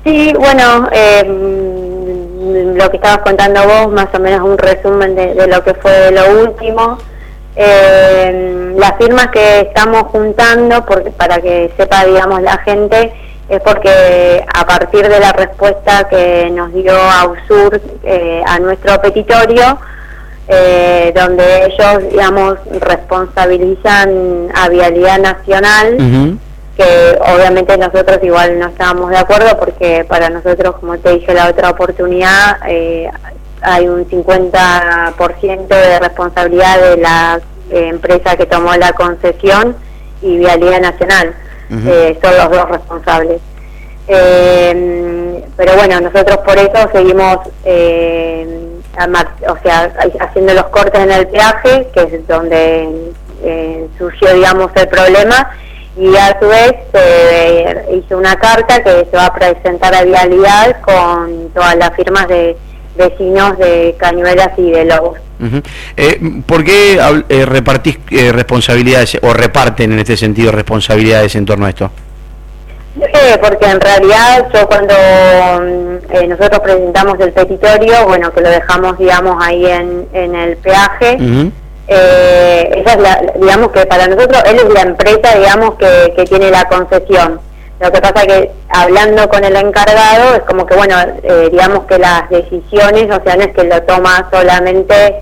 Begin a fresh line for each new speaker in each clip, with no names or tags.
Sí, bueno, lo que estabas contando vos, más o menos un resumen de lo que fue lo último. Las firmas que estamos juntando, para que sepa, digamos, la gente, es porque a partir de la respuesta que nos dio AUSUR a nuestro petitorio, donde ellos, digamos, responsabilizan a Vialidad Nacional, que obviamente nosotros igual no estábamos de acuerdo, porque para nosotros, como te dije la otra oportunidad, hay un 50% de responsabilidad de la empresa que tomó la concesión y Vialidad Nacional. Son los dos responsables. Pero bueno, nosotros por eso seguimos haciendo los cortes en el peaje, que es donde surgió, digamos, el problema, y a su vez hizo una carta que se va a presentar a Vialidad con todas las firmas de vecinos de Cañuelas y de Lobos.
¿Por qué repartís responsabilidades, o reparten en este sentido responsabilidades en torno a esto?
Porque en realidad yo cuando nosotros presentamos el petitorio, bueno, que lo dejamos, digamos, ahí en el peaje, esa es digamos que para nosotros él es la empresa, digamos, que tiene la concesión. Lo que pasa que hablando con el encargado es como que, bueno, digamos que las decisiones, o sea, no es que lo toma solamente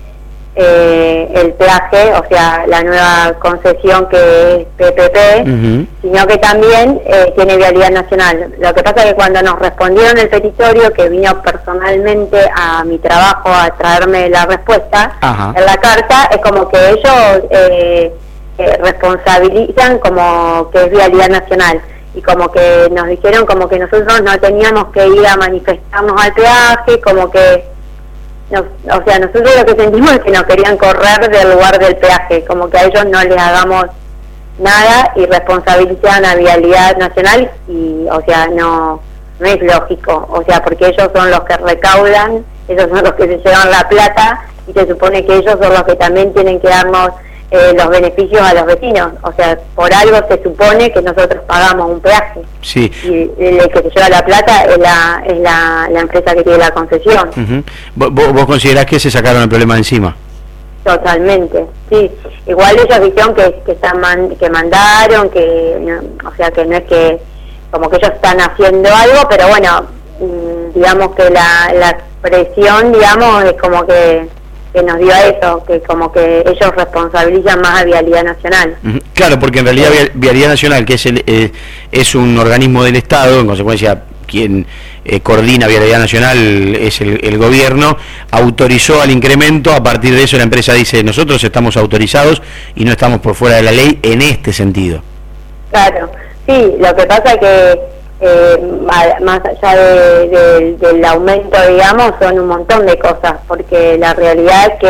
el peaje, o sea, la nueva concesión que es PPP, sino que también tiene Vialidad Nacional. Lo que pasa es que cuando nos respondieron el petitorio, que vino personalmente a mi trabajo a traerme la respuesta en la carta, es como que ellos responsabilizan como que es Vialidad Nacional, y como que nos dijeron como que nosotros no teníamos que ir a manifestarnos al peaje, como que o sea, nosotros lo que sentimos es que nos querían correr del lugar del peaje, como que a ellos no les hagamos nada y responsabilizan a Vialidad Nacional, y o sea, no es lógico, o sea, porque ellos son los que recaudan, ellos son los que se llevan la plata, y se supone que ellos son los que también tienen que darnos los beneficios a los vecinos. O sea, por algo se supone que nosotros pagamos un peaje.
Sí.
Y el que se lleva la plata es la empresa que tiene la concesión.
¿Vos considerás que se sacaron el problema de encima?
Totalmente, sí. Igual ellos dijeron que mandaron, o sea, que no es que como que ellos están haciendo algo, pero bueno, digamos que la presión, digamos, es como que nos dio a eso, que como que ellos responsabilizan más a Vialidad Nacional.
Claro, porque en realidad Vialidad Nacional, que es un organismo del Estado, en consecuencia quien coordina Vialidad Nacional es el gobierno, autorizó al incremento. A partir de eso la empresa dice: nosotros estamos autorizados y no estamos por fuera de la ley en este sentido.
Claro, sí, lo que pasa es que más allá del aumento, digamos, son un montón de cosas, porque la realidad es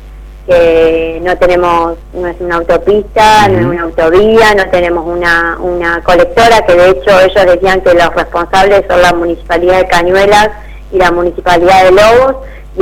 que no es una autopista, no es una autovía, no tenemos una colectora, que de hecho ellos decían que los responsables son la Municipalidad de Cañuelas y la Municipalidad de Lobos,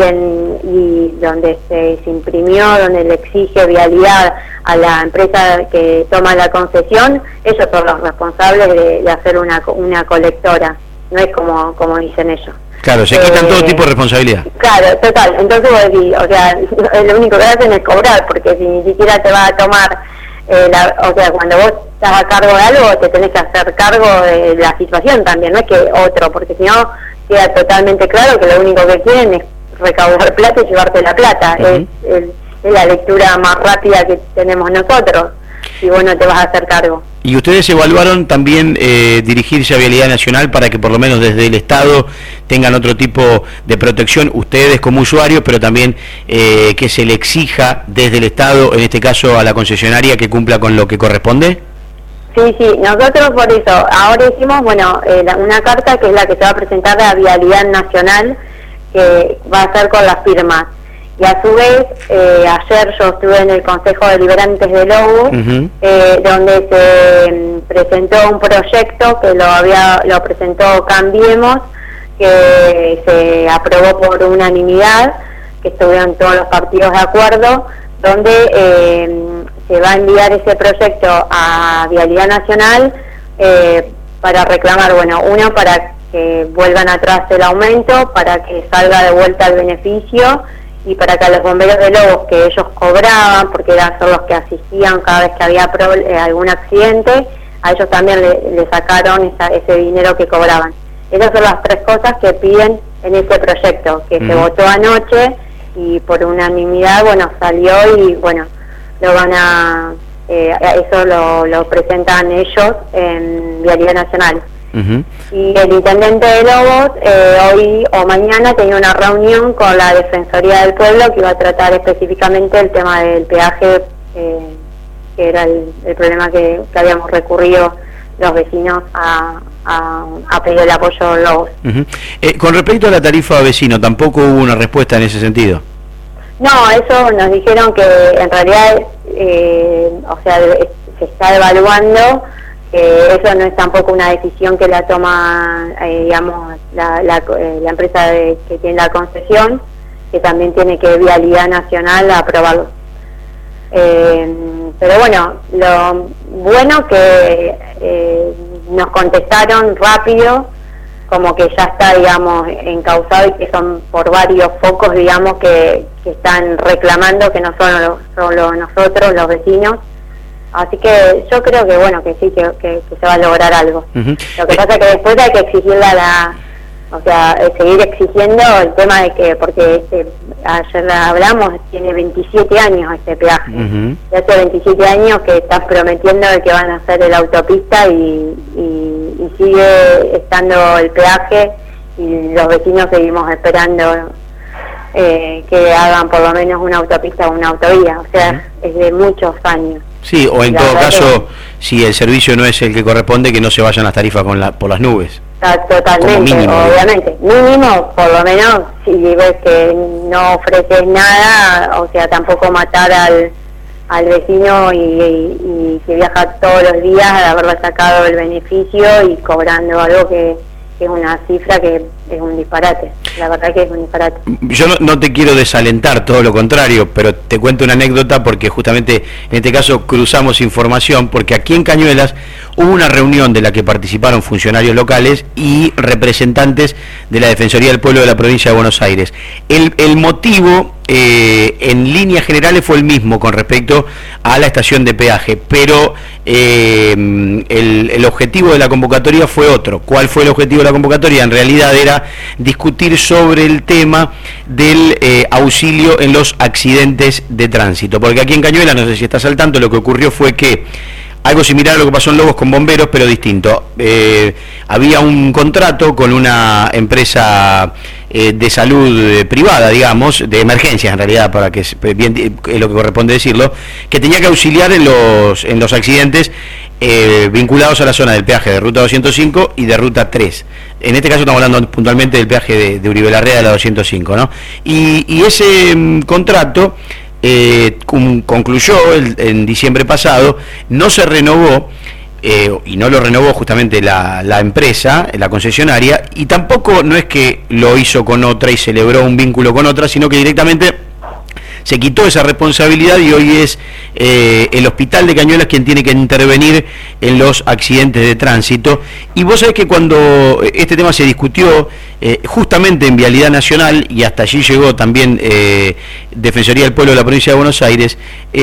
y donde se imprimió, donde le exige Vialidad a la empresa que toma la concesión, ellos son los responsables de hacer una colectora, no es como dicen ellos.
Claro, se quitan todo tipo de responsabilidad.
Claro, total. Entonces vos decís, o sea, lo único que hacen es cobrar, porque si ni siquiera te va a tomar, o sea, cuando vos estás a cargo de algo, te tenés que hacer cargo de la situación también, no es que otro, porque si no queda totalmente claro que lo único que quieren es recaudar plata y llevarte la plata. Es la lectura más rápida que tenemos nosotros, y vos no te vas a hacer cargo.
¿Y ustedes evaluaron también dirigirse a Vialidad Nacional para que por lo menos desde el Estado tengan otro tipo de protección, ustedes como usuarios, pero también que se le exija desde el Estado, en este caso a la concesionaria, que cumpla con lo que corresponde?
Sí, nosotros por eso ahora hicimos, bueno, una carta que es la que se va a presentar a Vialidad Nacional, que va a ser con las firmas. Y a su vez, ayer yo estuve en el Consejo Deliberantes de Lobos, donde se presentó un proyecto que lo presentó Cambiemos, que se aprobó por unanimidad, que estuvieron todos los partidos de acuerdo, donde se va a enviar ese proyecto a Vialidad Nacional para reclamar, bueno, uno, para que vuelvan atrás el aumento para que salga de vuelta el beneficio y para que a los bomberos de Lobos que ellos cobraban, porque eran los que asistían cada vez que había algún accidente, a ellos también le sacaron ese dinero que cobraban. Esas son las 3 cosas que piden en ese proyecto, que se votó anoche y por unanimidad, bueno, salió y bueno, lo van a... eso lo presentan ellos en Vialidad Nacional. Y el intendente de Lobos hoy o mañana tenía una reunión con la Defensoría del Pueblo que iba a tratar específicamente el tema del peaje, que era el problema que habíamos recurrido los vecinos a pedir el apoyo de Lobos.
Con respecto a la tarifa vecino, ¿tampoco hubo una respuesta en ese sentido?
No, eso nos dijeron que en realidad, o sea, se está evaluando. Eso no es tampoco una decisión que la toma, digamos, la empresa que tiene la concesión, que también tiene que Vialidad Nacional aprobarlo. Pero bueno, lo bueno que nos contestaron rápido, como que ya está, digamos, encauzado y que son por varios focos, digamos, que están reclamando, que no son solo nosotros, los vecinos. Así que yo creo que bueno, que sí, que se va a lograr algo. Lo que pasa es que después hay que exigirle seguir exigiendo el tema de que, porque ayer hablamos, tiene 27 años este peaje. Y hace 27 años que están prometiendo de que van a hacer la autopista y sigue estando el peaje y los vecinos seguimos esperando que hagan por lo menos una autopista o una autovía. O sea, es de muchos años.
Sí, o en todo caso, si el servicio no es el que corresponde, que no se vayan las tarifas por las nubes.
Totalmente, mínimo, obviamente. Mínimo, por lo menos, si ves que no ofreces nada, o sea, tampoco matar al vecino y que viaja todos los días de haberle sacado el beneficio y cobrando algo que es una cifra que es un disparate. La verdad que es un disparate.
Yo no te quiero desalentar, todo lo contrario, pero te cuento una anécdota porque justamente en este caso cruzamos información, porque aquí en Cañuelas hubo una reunión de la que participaron funcionarios locales y representantes de la Defensoría del Pueblo de la provincia de Buenos Aires. El motivo en líneas generales fue el mismo con respecto a la estación de peaje, pero el objetivo de la convocatoria fue otro. ¿Cuál fue el objetivo de la convocatoria? En realidad era discutir sobre el tema del auxilio en los accidentes de tránsito, porque aquí en Cañuelas, no sé si estás al tanto, lo que ocurrió fue que algo similar a lo que pasó en Lobos con bomberos, pero distinto. Había un contrato con una empresa de salud privada, digamos, de emergencias en realidad, para que bien es lo que corresponde decirlo, que tenía que auxiliar en los accidentes vinculados a la zona del peaje de Ruta 205 y de Ruta 3. En este caso estamos hablando puntualmente del peaje de Uribe Larrea de la 205, ¿no? Y ese contrato concluyó en diciembre pasado, no se renovó, y no lo renovó justamente la empresa, la concesionaria, y tampoco no es que lo hizo con otra y celebró un vínculo con otra, sino que directamente se quitó esa responsabilidad y hoy es el Hospital de Cañuelas quien tiene que intervenir en los accidentes de tránsito. Y vos sabés que cuando este tema se discutió justamente en Vialidad Nacional, y hasta allí llegó también Defensoría del Pueblo de la provincia de Buenos Aires,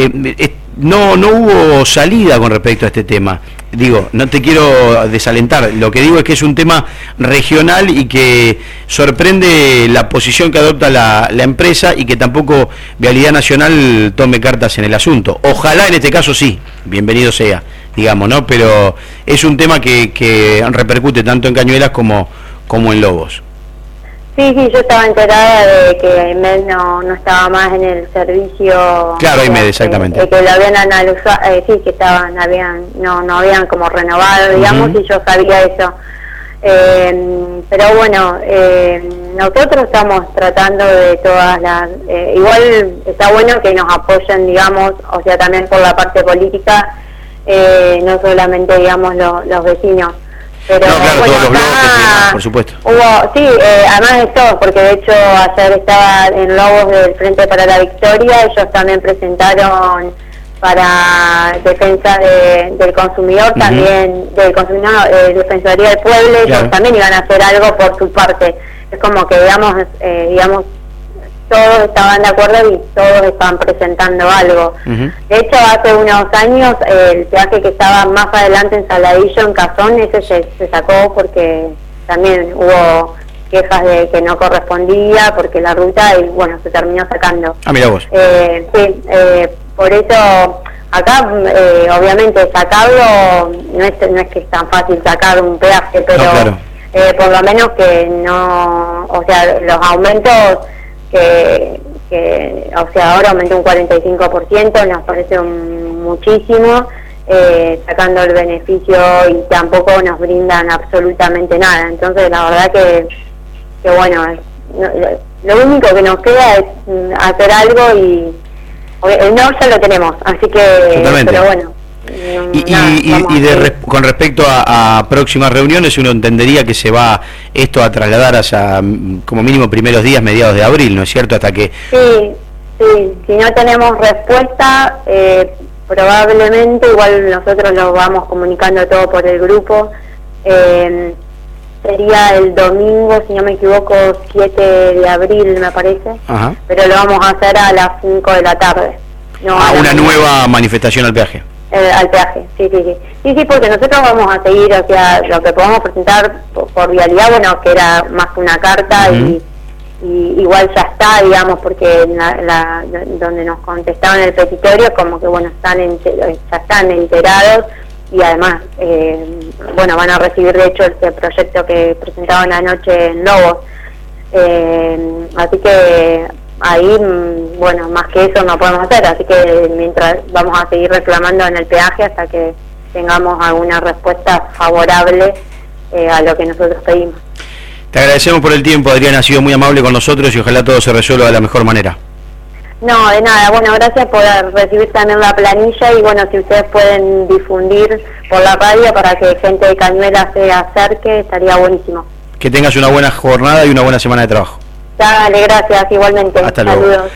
no hubo salida con respecto a este tema. Digo, no te quiero desalentar, lo que digo es que es un tema regional y que sorprende la posición que adopta la empresa y que tampoco Vialidad Nacional tome cartas en el asunto. Ojalá en este caso sí, bienvenido sea, digamos, ¿no? Pero es un tema que repercute tanto en Cañuelas como en Lobos.
Sí, yo estaba enterada de que Med no estaba más en el servicio.
Claro, Med, exactamente.
Que lo habían analizado, sí, que no habían como renovado, digamos, y yo sabía eso. Pero bueno, nosotros estamos tratando de todas las... igual está bueno que nos apoyen, digamos, o sea, también por la parte política, no solamente, digamos, los vecinos. Pero
no, claro,
bueno,
todos los bloques, por supuesto.
Además de todo, porque de hecho ayer estaba en Lobos del Frente para la Victoria, ellos también presentaron para defensa del consumidor, también del consumidor, Defensoría del Pueblo, ellos también iban a hacer algo por su parte. Es como que digamos todos estaban de acuerdo y todos estaban presentando algo. De hecho, hace unos años el peaje que estaba más adelante en Saladillo, en Cazón, ese se sacó porque también hubo quejas de que no correspondía, porque la ruta, y bueno, se terminó sacando.
Mira vos.
Sí, por eso acá obviamente sacarlo no es que es tan fácil sacar un peaje, pero no, claro. Por lo menos que no, o sea, los aumentos que o sea, ahora aumentó un 45%, nos parece muchísimo, sacando el beneficio, y tampoco nos brindan absolutamente nada. Entonces la verdad que bueno, lo único que nos queda es hacer algo, y el no ya lo tenemos, así que totalmente. Pero bueno.
Con respecto a próximas reuniones, uno entendería que se va esto a trasladar hacia como mínimo primeros días, mediados de abril, ¿no es cierto? Hasta que...
Sí, si no tenemos respuesta, probablemente, igual nosotros lo vamos comunicando todo por el grupo, sería el domingo, si no me equivoco, 7 de abril me parece. Ajá. Pero lo vamos a hacer a las 5 de la tarde.
No, una nueva manifestación al peaje.
Al peaje, sí, porque nosotros vamos a seguir, o sea, lo que podemos presentar por vialidad, bueno, que era más que una carta, y igual ya está, digamos, porque donde nos contestaban el petitorio, como que bueno, ya están enterados, y además, bueno, van a recibir de hecho este proyecto que presentaron anoche en Lobos, así que ahí, bueno, más que eso no podemos hacer, así que mientras vamos a seguir reclamando en el peaje hasta que tengamos alguna respuesta favorable a lo que nosotros pedimos.
Te agradecemos por el tiempo, Adriana, ha sido muy amable con nosotros y ojalá todo se resuelva de la mejor manera.
No, de nada, bueno, gracias por recibir también la planilla, y bueno, si ustedes pueden difundir por la radio para que gente de Cañuelas se acerque, estaría buenísimo.
Que tengas una buena jornada y una buena semana de trabajo.
Dale, gracias, igualmente.
Hasta luego.
Saludos.